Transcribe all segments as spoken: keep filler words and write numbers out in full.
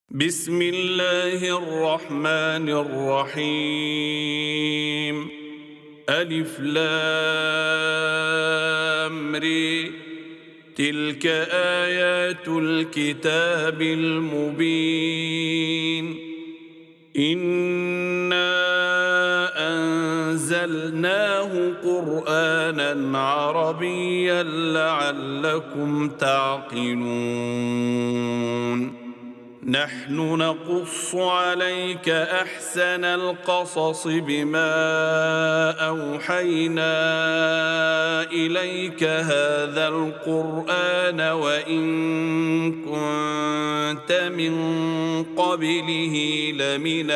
بسم الله الرحمن الرحيم. ألف لام ر. تلك آيات الكتاب المبين. إنا أنزلناه قرآنا عربيا لعلكم تعقلون. نحن نقص عليك أحسن القصص بما أوحينا إليك هذا القرآن وإن كنت من قبله لمن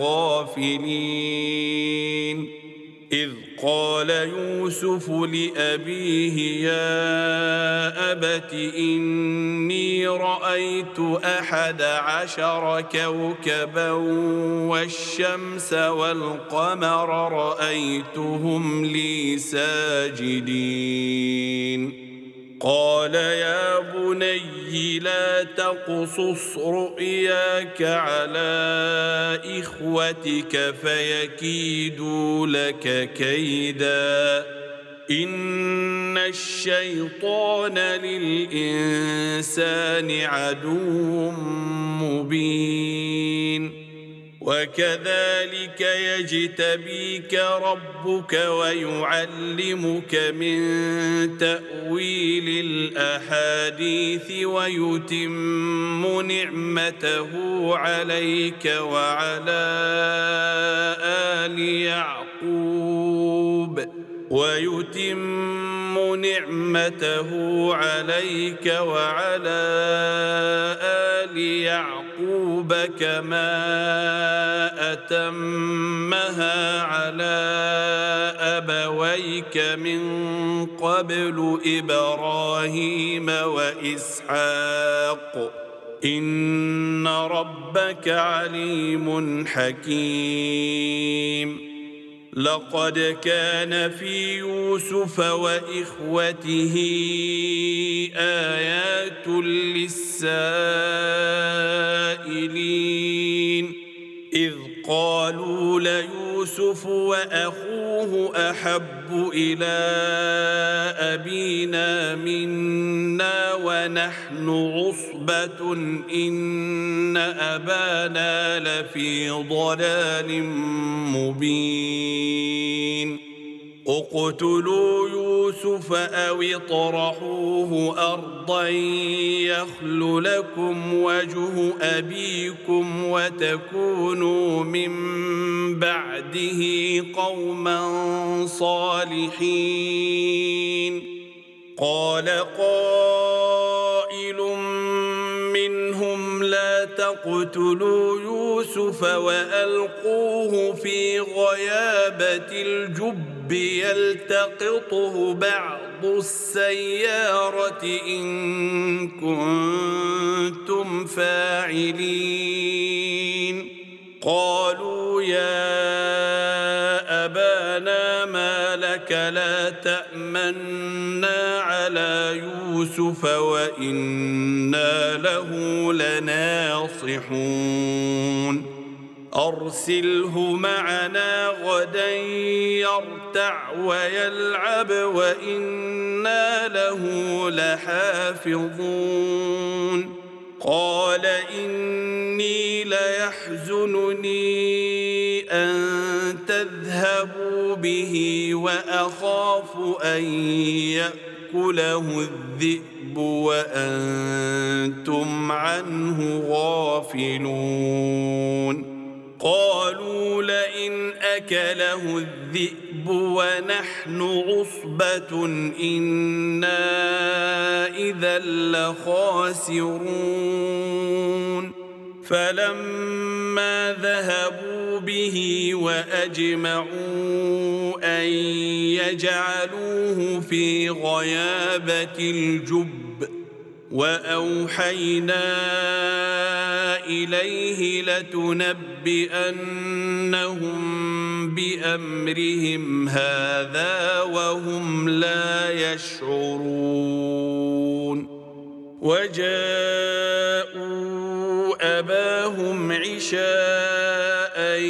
الغافلين. إذ قال يوسف لأبيه يا أبت إني رأيت أحد عشر كوكبا والشمس والقمر رأيتهم لي ساجدين. قال يا بني لا تقصص رؤياك على إخوتك فيكيدوا لك كيدا إن الشيطان للإنسان عدو مبين. وكذلك يجتبيك ربك ويعلمك من تأويل الأحاديث ويتم نعمته عليك وعلى آل يعقوب ويتم نعمته عليك وعلى آل يعقوب كما أتمها على أبويك من قبل إبراهيم وإسحاق إن ربك عليم حكيم. لقد كان في يوسف وإخوته آيات للسائلين إذ قالوا ليوسف وأخوه أحب إلى أبينا منا ونحن عصبة إن أبانا لفي ضلال مبين. اقتلوا يوسف أو اطرحوه أرضا يخل لكم وجه أبيكم وتكونوا من بعده قوما صالحين. قال قائل منهم لا تقتلوا يوسف وألقوه في غيابة الجب يلتقطه بعض السيارة إن كنتم فاعلين. قالوا يا أبانا ما لك لا تأمنا على يوسف وإنا له لناصحون. أرسله معنا غدا يرتع ويلعب وإنا له لحافظون. قال إني ليحزنني أن تذهبوا به وأخاف أن يأكله الذئب وأنتم عنه غافلون. قالوا لئن أكله الذئب ونحن عصبة إنا إذا لخاسرون. فلما ذهبوا به وأجمعوا أن يجعلوه في غيابة الجب وأوحينا إليه لتنبئنهم بأمرهم هذا وهم لا يشعرون. وجاءوا أباهم عشاء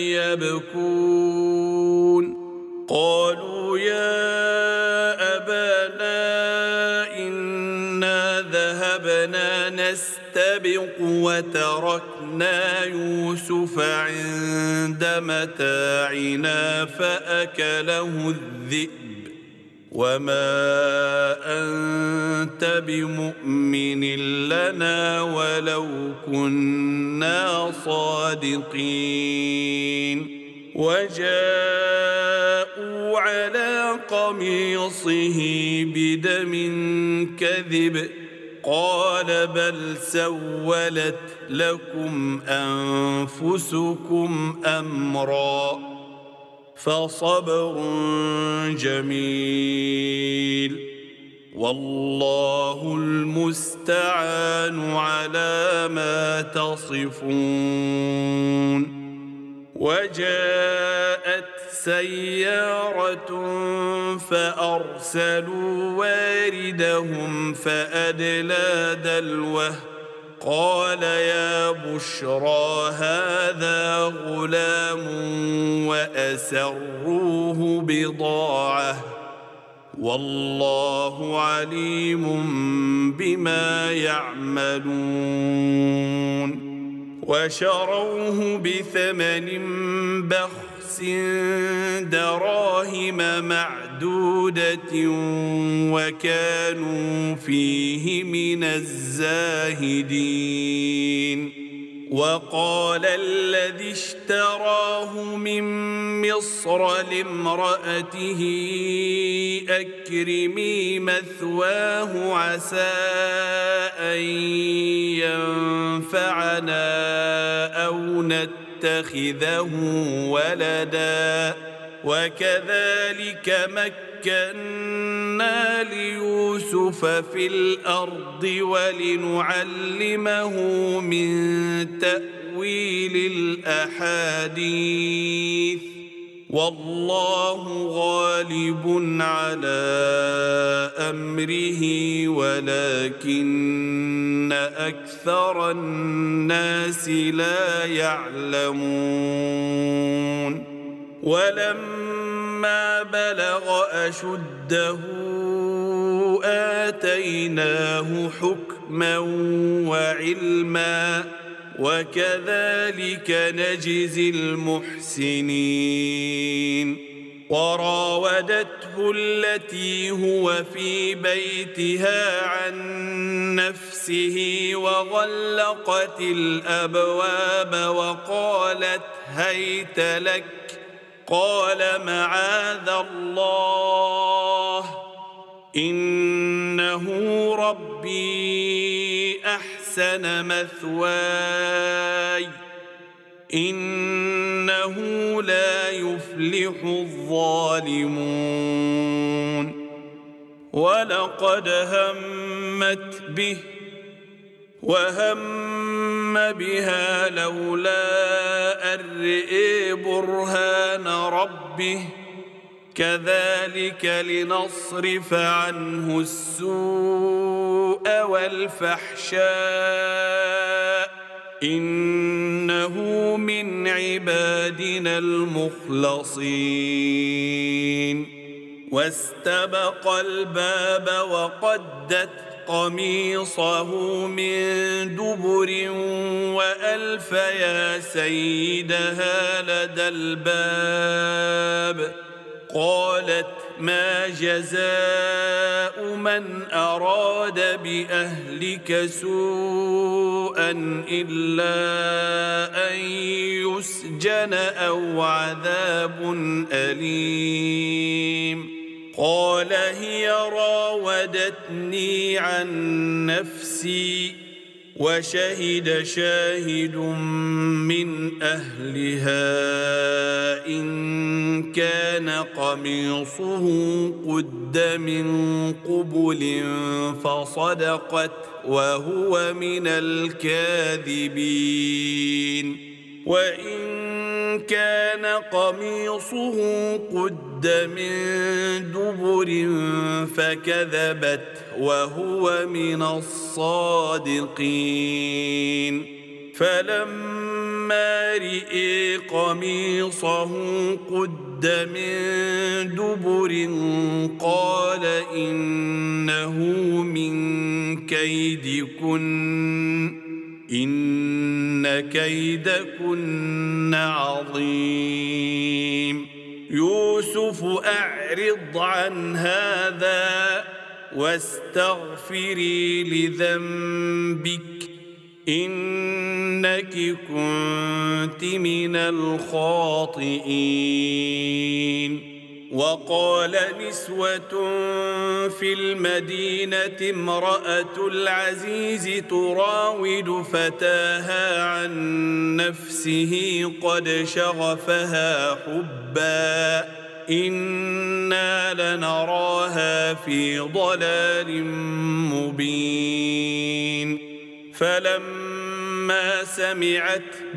يبكون قالوا يا أبانا إنا ذهبنا نستبق وتركنا يوسف عند متاعنا فأكله الذئب وما أنت بمؤمن لنا ولو كنا صادقين وجاءوا على قميصه بدم كذب قال بل سولت لكم أنفسكم أمرا فصبر جميل والله المستعان على ما تصفون وجاءت سيارة فأرسلوا واردهم فأدلى دلوه قال يا بشرى هذا غلام وأسروه بضاعة والله عليم بما يعملون وشروه بثمن بخس دراهم معدودة وكانوا فيه من الزاهدين وقال الذي اشتراه من مصر لامرأته أكرمي مثواه عسى أن ينفعنا أو نتخذه ولدا وكذلك مكنا ليوسف في الأرض ولنعلمه من تأويل الأحاديث والله غالب على أمره ولكن أكثر الناس لا يعلمون ولما بلغ أشده آتيناه حكما وعلما وكذلك نجزي المحسنين وراودته التي هو في بيتها عن نفسه وغلقت الأبواب وقالت هيت لك قال معاذ الله إنه ربي أحسن مثواي إنه لا يفلح الظالمون ولقد همت به وهم بها لولا أن رئي برهان ربه كذلك لنصرف عنه السوء والفحشاء إنه من عبادنا المخلصين واستبق الباب وقدت قميصه من دبر وألف يا سيدها لدى الباب قالت ما جزاء من أراد بأهلك سوءا إلا أن يسجن أو عذاب أليم قال هي راودتني عن نفسي وشهد شاهد من أهلها إن كان قميصه قد من قبل فصدقت وهو من الكاذبين وإن كان قميصه قد من دبر فكذبت وهو من الصادقين فلما رئي قميصه قد من دبر قال إنه من كيدكن إن كيدكن عظيم يوسف أعرض عن هذا واستغفري لذنبك إنك كنت من الخاطئين وقال نسوة في المدينة امرأة العزيز تراود فتاها عن نفسه قد شغفها حبا إنا لنراها في ضلال مبين فلما سمعت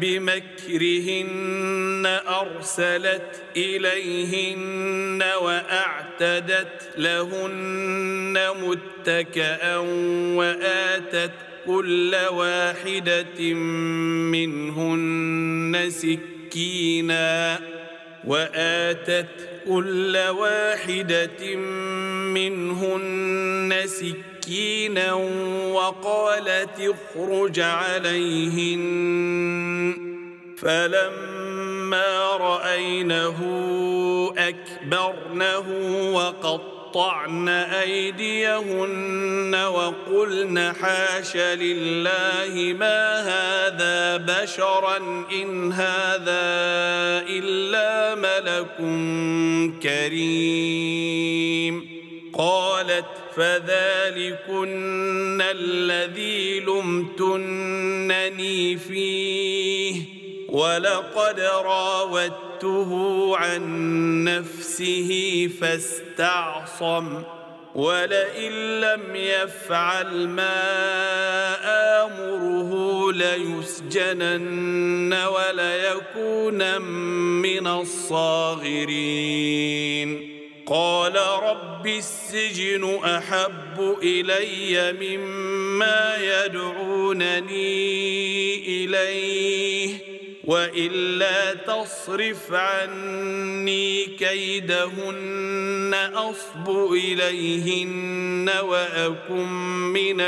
بمكرهن أرسلت إليهن وأعتدت لهن متكئا وآتت كل واحدة منهن سكينا وآتت كل واحدة منهن سكينا وقالت اخرج عليهن فلما رأينه أكبرنه وقطعن أيديهن وقلن حاش لله ما هذا بشرا إن هذا إلا ملك كريم قالت فذلكن الذي لمتنني فيه ولقد راودته عن نفسه فاستعصم ولئن لم يفعل ما آمره ليسجنن وليكون من الصاغرين قال رب السجن أحب إلي مما يدعونني إليه وإلا تصرف عني كيدهن أصب إليهن وأكن من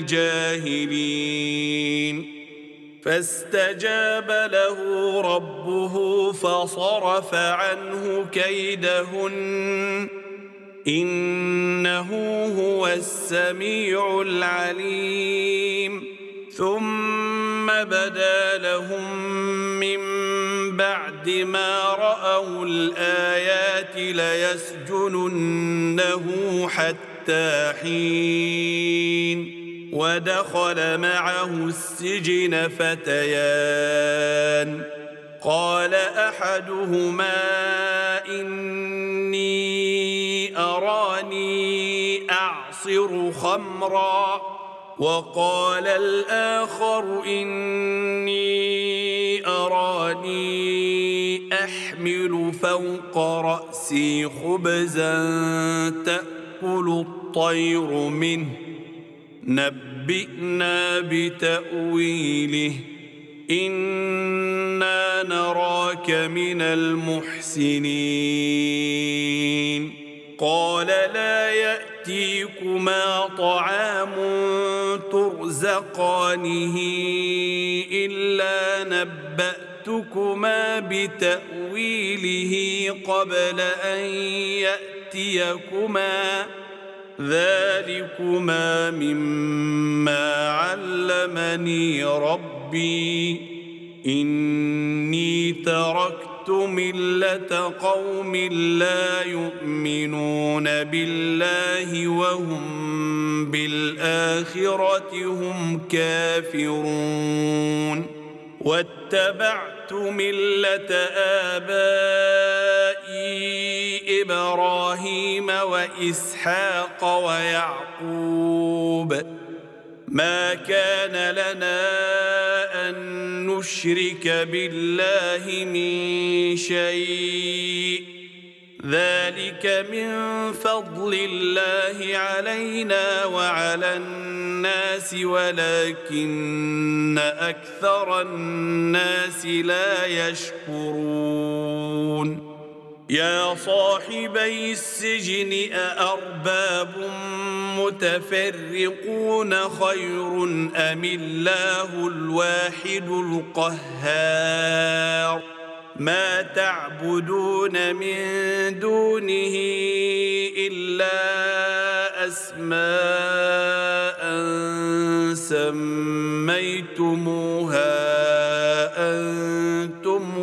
الجاهلين فاستجاب له ربه فصرف عنه كيدهن إنه هو السميع العليم ثم بدا لهم من بعد ما رأوا الآيات ليسجننه حتى حين ودخل معه السجن فتيان قال أحدهما إني أراني أعصر خمرا وقال الآخر إني أراني أحمل فوق رأسي خبزا تأكل الطير منه نبئنا بتأويله إنا نراك من المحسنين قال لا يأتيكما طعام ترزقانه إلا نبأتكما بتأويله قبل أن يأتيكما ذلكما مما علمني ربي إني تركت ملة قوم لا يؤمنون بالله وهم بالآخرة هم كافرون واتبعت ملة آبائي إبراهيم وإسحاق ويعقوب ما كان لنا أن نشرك بالله من شيء ذلك من فضل الله علينا وعلى الناس ولكن أكثر الناس لا يشكرون يا صاحبي السجن أأرباب متفرقون خير أم الله الواحد القهار ما تعبدون من دونه إلا أسماء سميتموها أنتم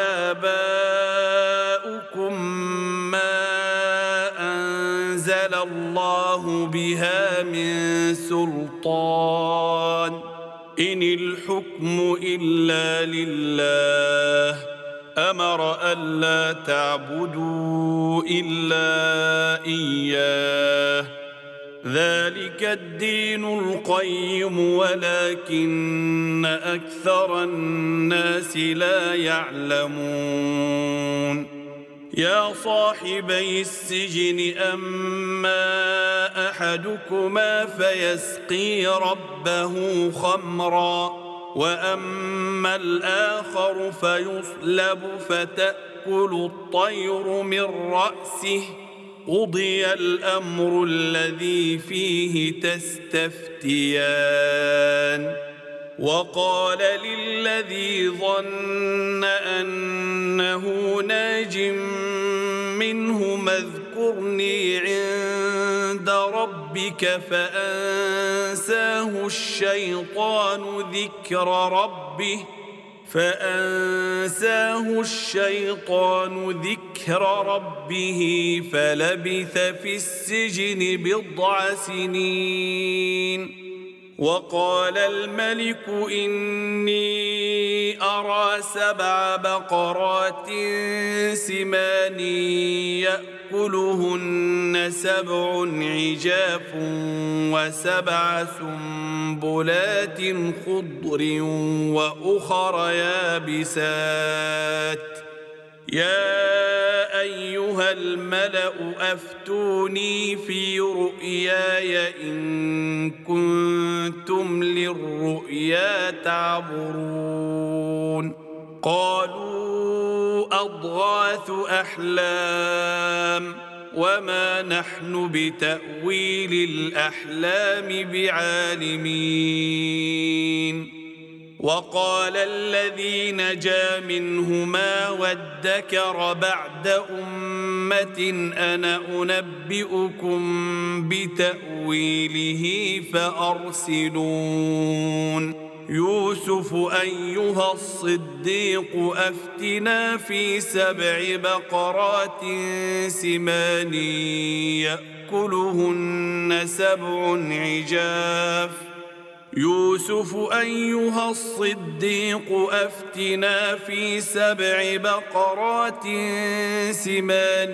وآباؤكم ما أنزل الله بها من سلطان إن الحكم إلا لله أمر ألا تعبدوا إلا إياه ذلك الدين القيم ولكن أكثر الناس لا يعلمون يا صاحبي السجن أما أحدكما فيسقي ربه خمرا وأما الآخر فيصلب فتأكل الطير من رأسه قضي الأمر الذي فيه تستفتيان وقال للذي ظن أنه ناج منهما اذكرني عند ربك فأنساه الشيطان ذكر ربه فأنساه الشيطان ذكر ربه فلبث في السجن بضع سنين وقال الملك إني أرى سبع بقرات سمان يأكلهن سبع عجاف وسبع سنبلات خضر وأخر يابسات يا أيها الملأ أفتوني في رؤياي إن كنتم للرؤيا تعبرون قالوا أضغاث أحلام وما نحن بتأويل الأحلام بعالمين وقال الذي نجا منهما وادكر بعد أمة أنا أنبئكم بتأويله فأرسلون يوسف أيها الصديق أفتنا في سبع بقرات سمان يأكلهن سبع عجاف يوسف أيها الصديق أفتنا في سبع بقرات سمان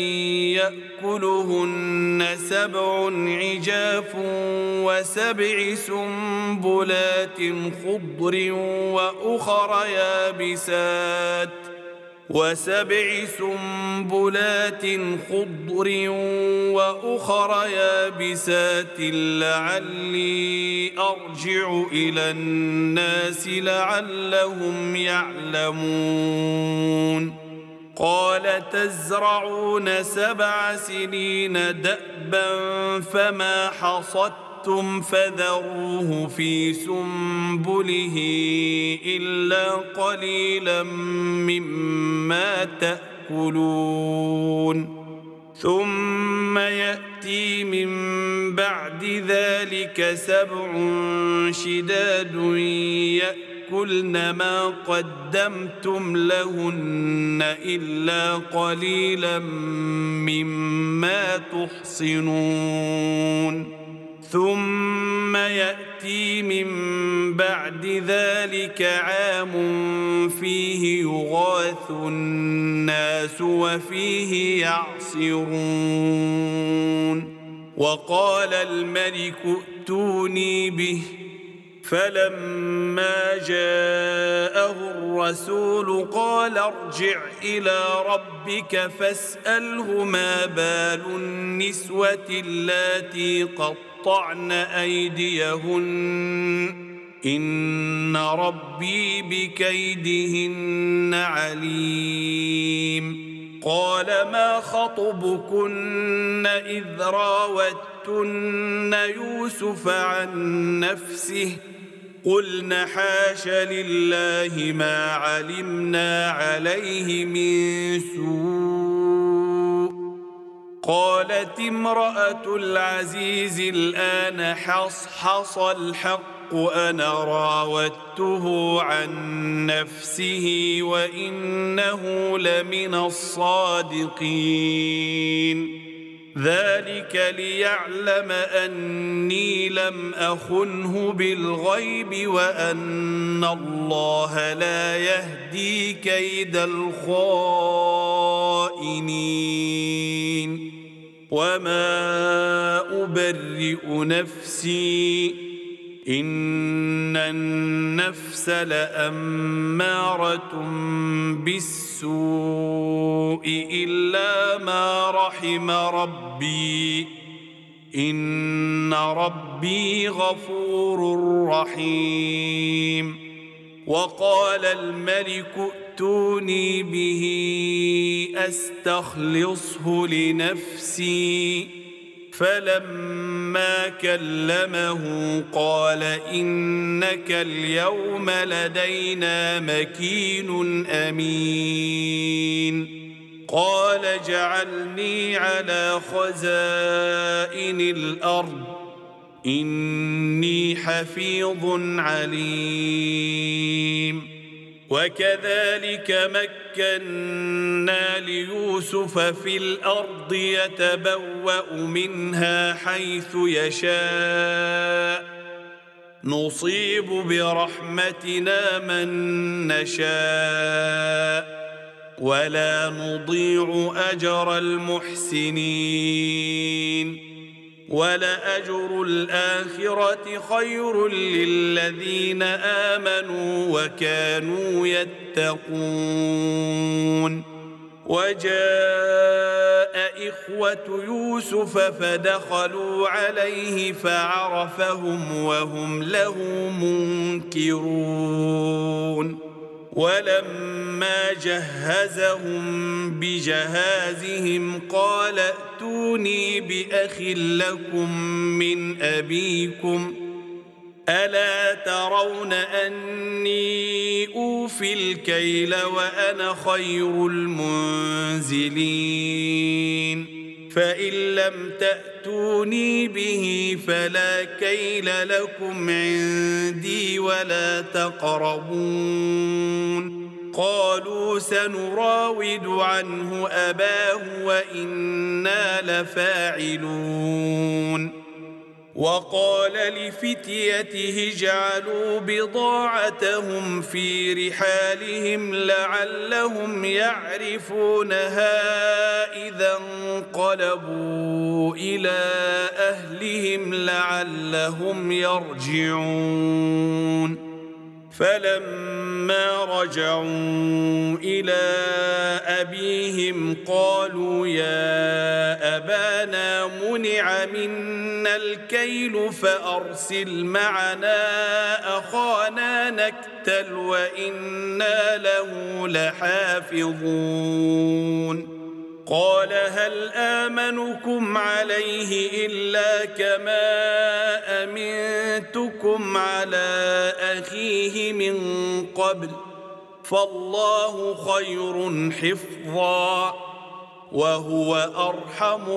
يأكلهن سبع عجاف وسبع سنبلات خضر وأخر يابسات وسبع سنبلات خضر وأخر يابسات لعلي أرجع إلى الناس لعلهم يعلمون قال تزرعون سبع سنين دأبا فما حصدتم فذروه في سنبله إلا قليلا مما تأكلون ثم يأتي من بعد ذلك سبع شداد يأكلن ما قدمتم لهن إلا قليلا مما تحصنون ثم يأتي من بعد ذلك عام فيه يغاث الناس وفيه يعصرون وقال الملك ائتوني به فلما جاءه الرسول قال ارجع إلى ربك فاسأله ما بال النسوة اللاتي قطعن أيديهن إن ربي بكيدهن عليم. قال ما خطبكن إذ راوتن يوسف عن نفسه قلن حاش لله ما علمنا عليه من سوء. قالت امرأة العزيز الآن حصحص الحق أنا راودته عن نفسه وإنه لمن الصادقين. ذلك ليعلم أني لم أخنه بالغيب وأن الله لا يهدي كيد الخائنين. وما أبرئ نفسي إن النفس لأمارة بالسوء إلا ما رحم ربي إن ربي غفور رحيم. وقال الملك ائتوني به أستخلصه لنفسي فلما كلمه قال إنك اليوم لدينا مكين أمين. قال اجعلني على خزائن الأرض إني حفيظ عليم. وكذلك مكنا ليوسف في الأرض يتبوأ منها حيث يشاء نصيب برحمتنا من نشاء ولا نضيع أجر المحسنين. ولأجر الآخرة خير للذين آمنوا وكانوا يتقون. وجاء إخوة يوسف فدخلوا عليه فعرفهم وهم له منكرون. ولما جهزهم بجهازهم قال ائتوني بأخ لكم من أبيكم ألا ترون أني أوفي الكيل وأنا خير المنزلين. فإن لم تأتوني به فلا كيل لكم عندي ولا تقربون. قالوا سنراود عنه أباه وإنا لفاعلون. وقال لفتيته اجعلوا بضاعتهم في رحالهم لعلهم يعرفونها إذا انقلبوا إلى أهلهم لعلهم يرجعون. فلما رجعوا إلى أبيهم قالوا يا أبانا منع منا الكيل فأرسل معنا أخانا نكتل وإنا له لحافظون. قال هل آمنكم عليه إلا كما أمنتكم على أخيه من قبل فالله خير حفظا وهو أرحم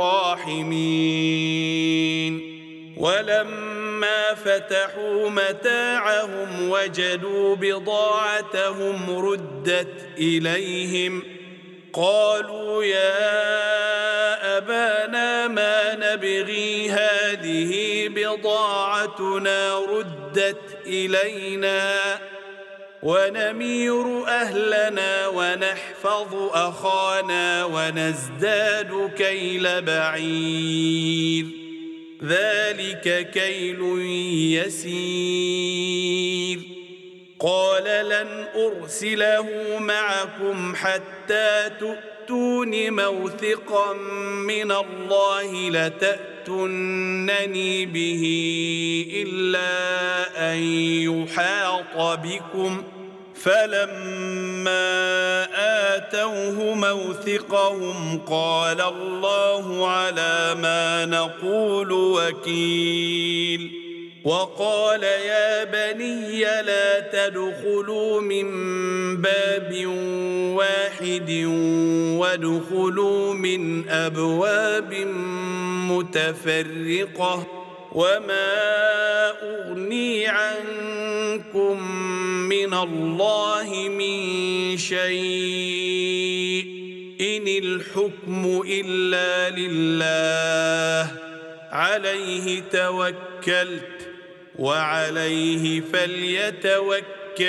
الراحمين. ولما فتحوا متاعهم وجدوا بضاعتهم ردت إليهم قالوا يا أبانا ما نبغي هذه بضاعتنا ردت إلينا ونمير أهلنا ونحفظ أخانا ونزداد كيل بعير ذلك كيل يسير. قال لن أرسله معكم حتى تؤتون موثقا من الله لتأتونني به إلا أن يحاط بكم. فلما آتوه موثقهم قال الله على ما نقول وكيل. وقال يا بني لا تدخلوا من باب واحد وادخلوا من أبواب متفرقة وما أغني عنكم من الله من شيء إن الحكم إلا لله عليه توكلت وعليه فليتوكل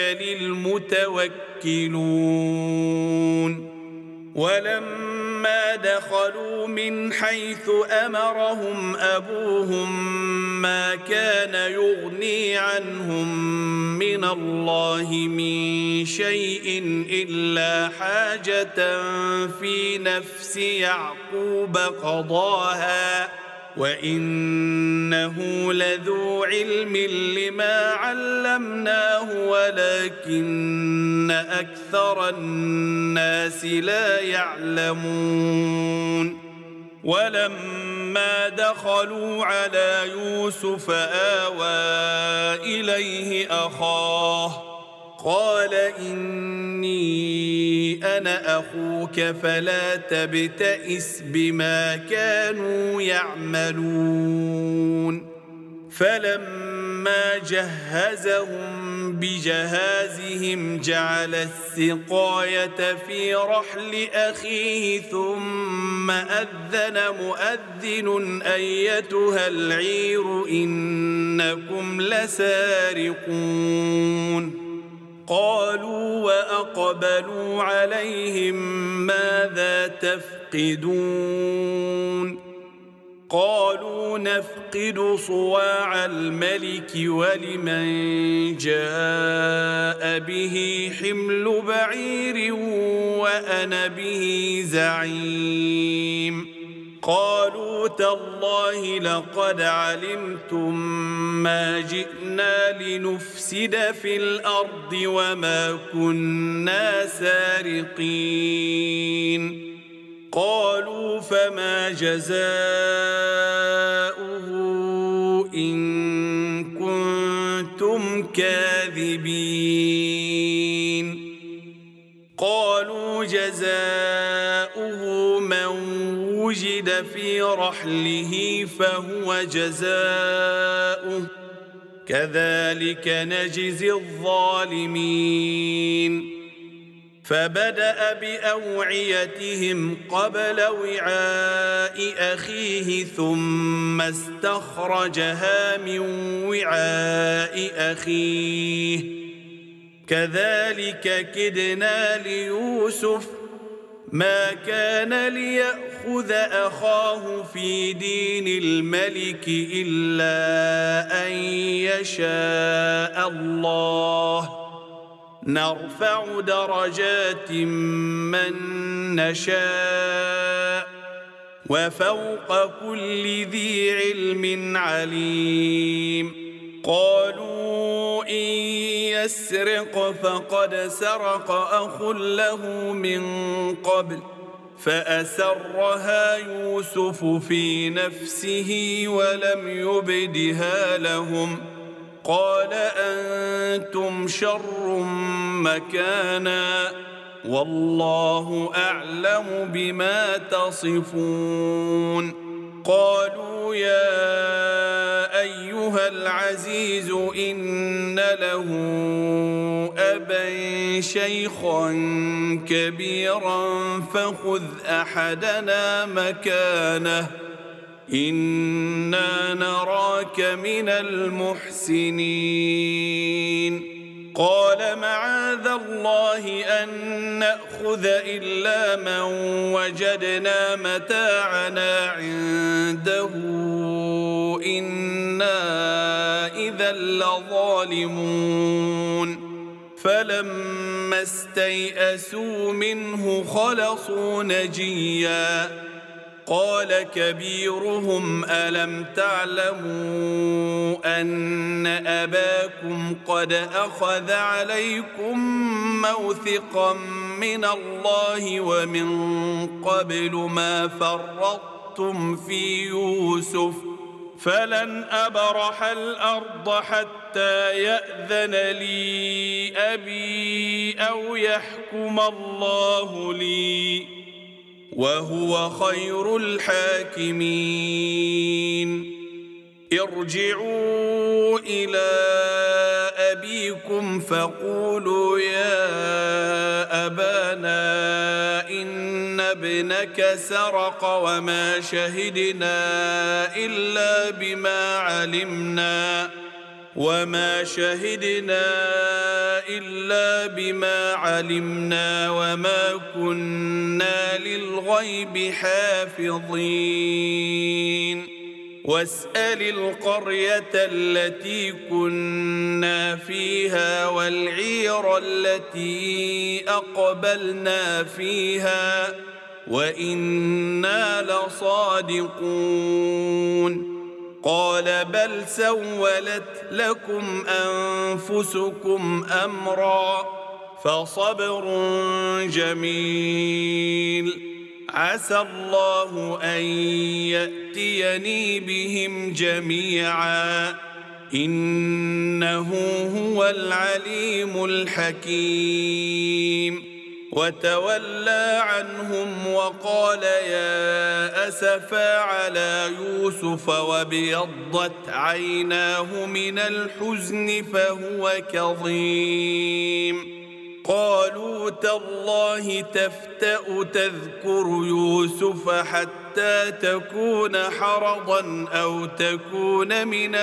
المتوكلون. ولما دخلوا من حيث أمرهم أبوهم ما كان يغني عنهم من الله من شيء إلا حاجة في نفس يعقوب قضاها وإنه لذو علم لما علمناه ولكن أكثر الناس لا يعلمون. ولما دخلوا على يوسف آوى إليه أخاه قال إني أنا أخوك فلا تبتئس بما كانوا يعملون. فلما جهزهم بجهازهم جعل السقاية في رحل أخيه ثم أذن مؤذن أيتها العير إنكم لسارقون. قالوا وأقبلوا عليهم ماذا تفقدون؟ قالوا نفقد صواع الملك ولمن جاء به حمل بعير وأنا به زعيم. قالوا تالله لقد علمتم ما جئنا لنفسد في الأرض وما كنا سارقين. قالوا فما جزاؤه إن كنتم كاذبين؟ قالوا جزاؤه من وجد في رحله فهو جزاؤه كذلك نجزي الظالمين. فبدأ بأوعيتهم قبل وعاء أخيه ثم استخرجها من وعاء أخيه كذلك كدنا ليوسف ما كان ليأخذ أخاه في دين الملك إلا أن يشاء الله نرفع درجات من نشاء وفوق كل ذي علم عليم. قالوا إن يسرق فقد سرق أخ له من قبل فأسرها يوسف في نفسه ولم يبدها لهم قال أنتم شر مكانا والله أعلم بما تصفون. قالوا يا أيها العزيز إن له أبا شيخا كبيرا فخذ أحدنا مكانه إنا نراك من المحسنين. قال معاذ الله أن نأخذ إلا من وجدنا متاعنا عنده إنا إذا لظالمون. فلما استيئسوا منه خلصوا نجيا قال كبيرهم ألم تعلموا أن أباكم قد أخذ عليكم موثقا من الله ومن قبل ما فرطتم في يوسف فلن أبرح الأرض حتى يأذن لي أبي أو يحكم الله لي وهو خير الحاكمين ارجعوا إلى أبيكم فقولوا يا أبانا إن ابنك سرق وما شهدنا إلا بما علمنا وما شهدنا إلا بما علمنا وما كنا للغيب حافظين واسأل القرية التي كنا فيها والعير التي أقبلنا فيها وإنا لصادقون قال بل سولت لكم أنفسكم أمرا فصبر جميل عسى الله أن يأتيني بهم جميعا إنه هو العليم الحكيم وتولى عنهم وقال يا أسفا على يوسف وابيضت عيناه من الحزن فهو كظيم قالوا تالله تفتأ تذكر يوسف حتى تكون حرضا أو تكون من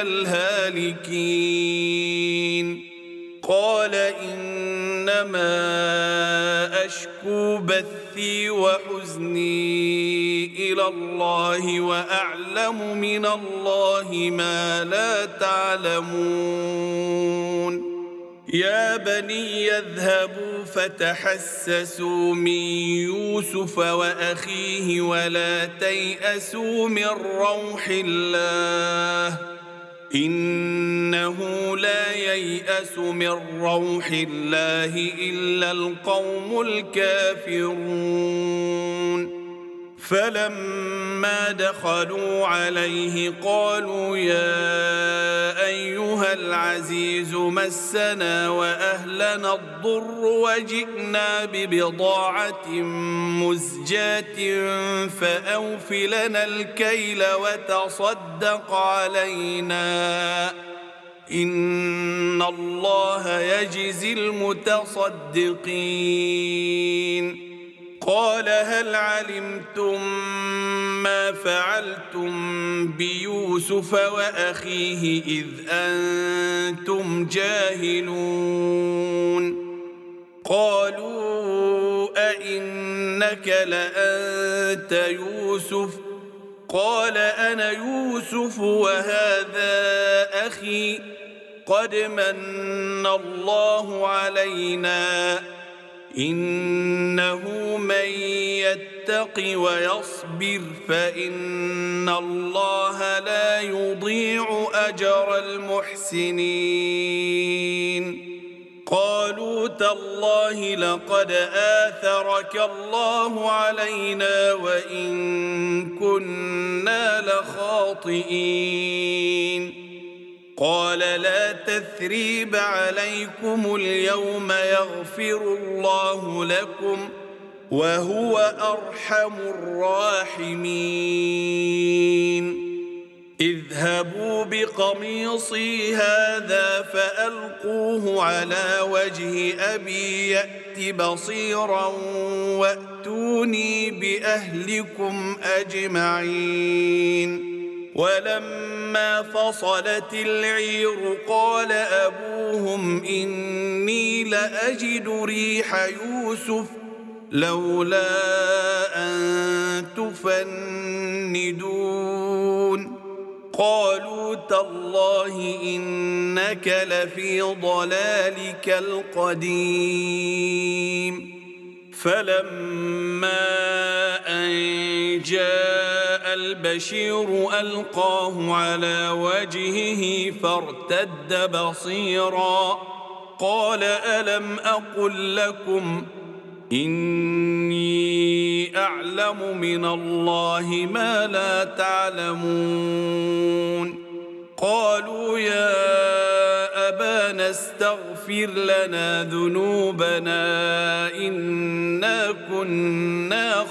الهالكين قال إنما أشكو بثي وحزني إلى الله وأعلم من الله ما لا تعلمون يا بني يذهبوا فتحسسوا من يوسف وأخيه ولا تيأسوا من روح الله إنه لا ييأس من روح الله إلا القوم الكافرون فلما دخلوا عليه قالوا يا أيها العزيز مسنا وأهلنا الضر وجئنا ببضاعة مزجاة فأوف لنا الكيل وتصدق علينا إن الله يجزي المتصدقين قال هل علمتم ما فعلتم بيوسف وأخيه إذ أنتم جاهلون قالوا أئنك لأنت يوسف قال أنا يوسف وهذا أخي قد من الله علينا إنه من يتق ويصبر فإن الله لا يضيع أجر المحسنين قالوا تالله لقد آثرك الله علينا وإن كنا لخاطئين قال لا تثريب عليكم اليوم يغفر الله لكم وهو أرحم الراحمين اذهبوا بقميصي هذا فألقوه على وجه أبي يأت بصيرا وأتوني بأهلكم أجمعين ولما فصلت العير قال أبوهم إني لأجد ريح يوسف لولا أن تفندون قالوا تالله إنك لفي ضلالك القديم فلما أن جاء البشير ألقاه على وجهه فارتد بصيرا قال ألم أقل لكم إني أعلم من الله ما لا تعلمون قالوا يا أبانا استغفر لنا ذنوبنا إنا كنا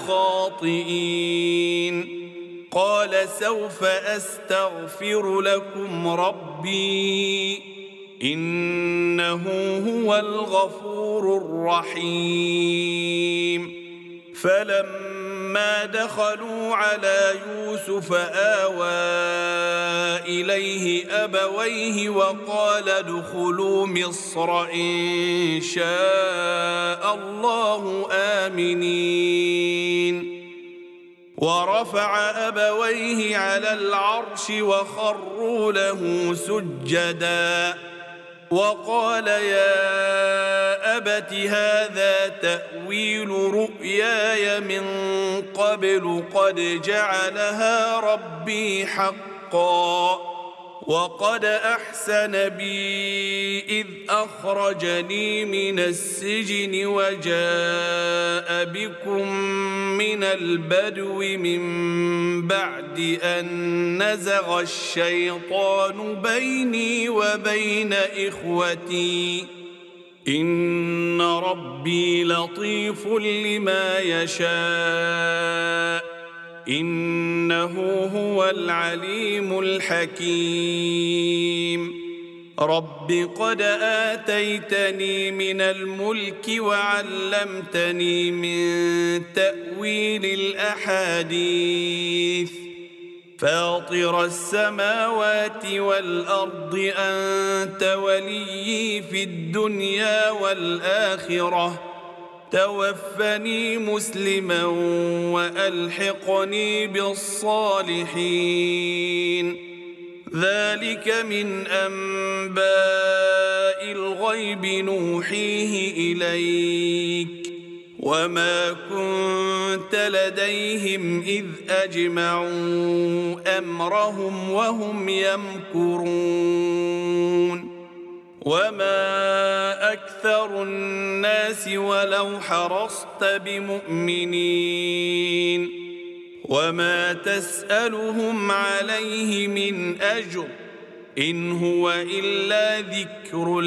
خاطئين قال سوف أستغفر لكم ربي إنه هو الغفور الرحيم فلما دخلوا على يوسف آوى إليه أبويه وقال ادخلوا مصر إن شاء الله آمنين ورفع أبويه على العرش وخروا له سجدا وقال يا أبت هذا تأويل رؤياي من قبل قد جعلها ربي حقا وقد أحسن بي إذ أخرجني من السجن وجاء بكم من البدو من بعد أن نزغ الشيطان بيني وبين إخوتي إن ربي لطيف لما يشاء إنه هو العليم الحكيم رب قد آتيتني من الملك وعلمتني من تأويل الأحاديث فاطر السماوات والأرض أنت وليي في الدنيا والآخرة توفني مسلما وألحقني بالصالحين ذلك من أنباء الغيب نوحيه إليك وما كنت لديهم إذ أجمعوا أمرهم وهم يمكرون وما أكثر الناس ولو حرصت بمؤمنين وما تسألهم عليه من أجر إن هو إلا ذكر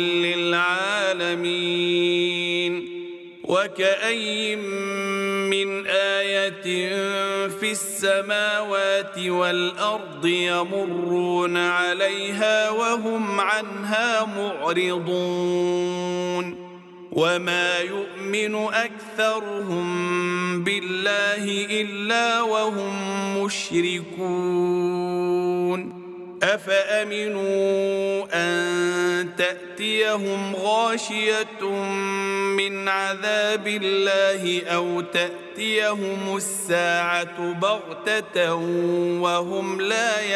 للعالمين وكأي من آية في السماوات والأرض يمرون عليها وهم عنها معرضون وما يؤمن أكثرهم بالله إلا وهم مشركون أفأمنوا أن تأتيهم غاشية من عذاب الله أو تأتيهم الساعة بغتة وهم لا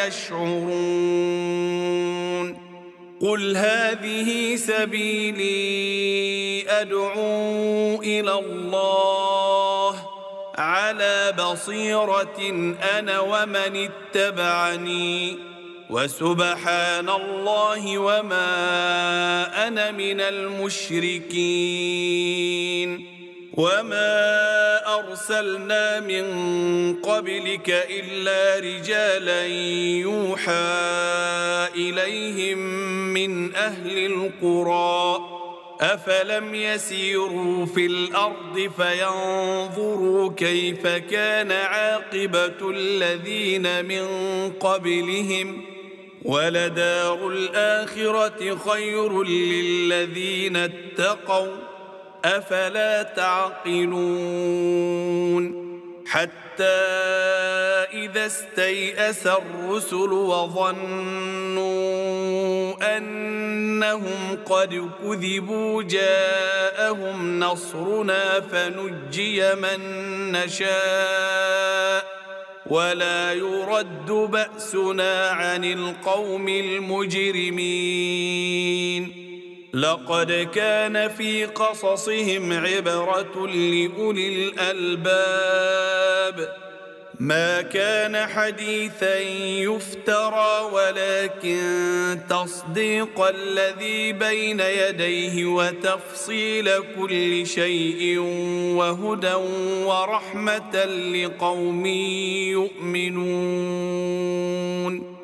يشعرون قل هذه سبيلي أدعو إلى الله على بصيرة أنا ومن اتبعني وسبحان الله وما أنا من المشركين وما أرسلنا من قبلك إلا رجالا يوحى إليهم من أهل القرى أفلم يسيروا في الأرض فينظروا كيف كان عاقبة الذين من قبلهم ولدار الآخرة خير للذين اتقوا أفلا تعقلون حتى إذا استيأس الرسل وظنوا أنهم قد كذبوا جاءهم نصرنا فنجي من نشاء ولا يرد بأسنا عن القوم المجرمين. لقد كان في قصصهم عبرة لأولي الألباب، ما كان حديثا يفترى ولكن تصديق الذي بين يديه وتفصيل كل شيء وهدى ورحمة لقوم يؤمنون.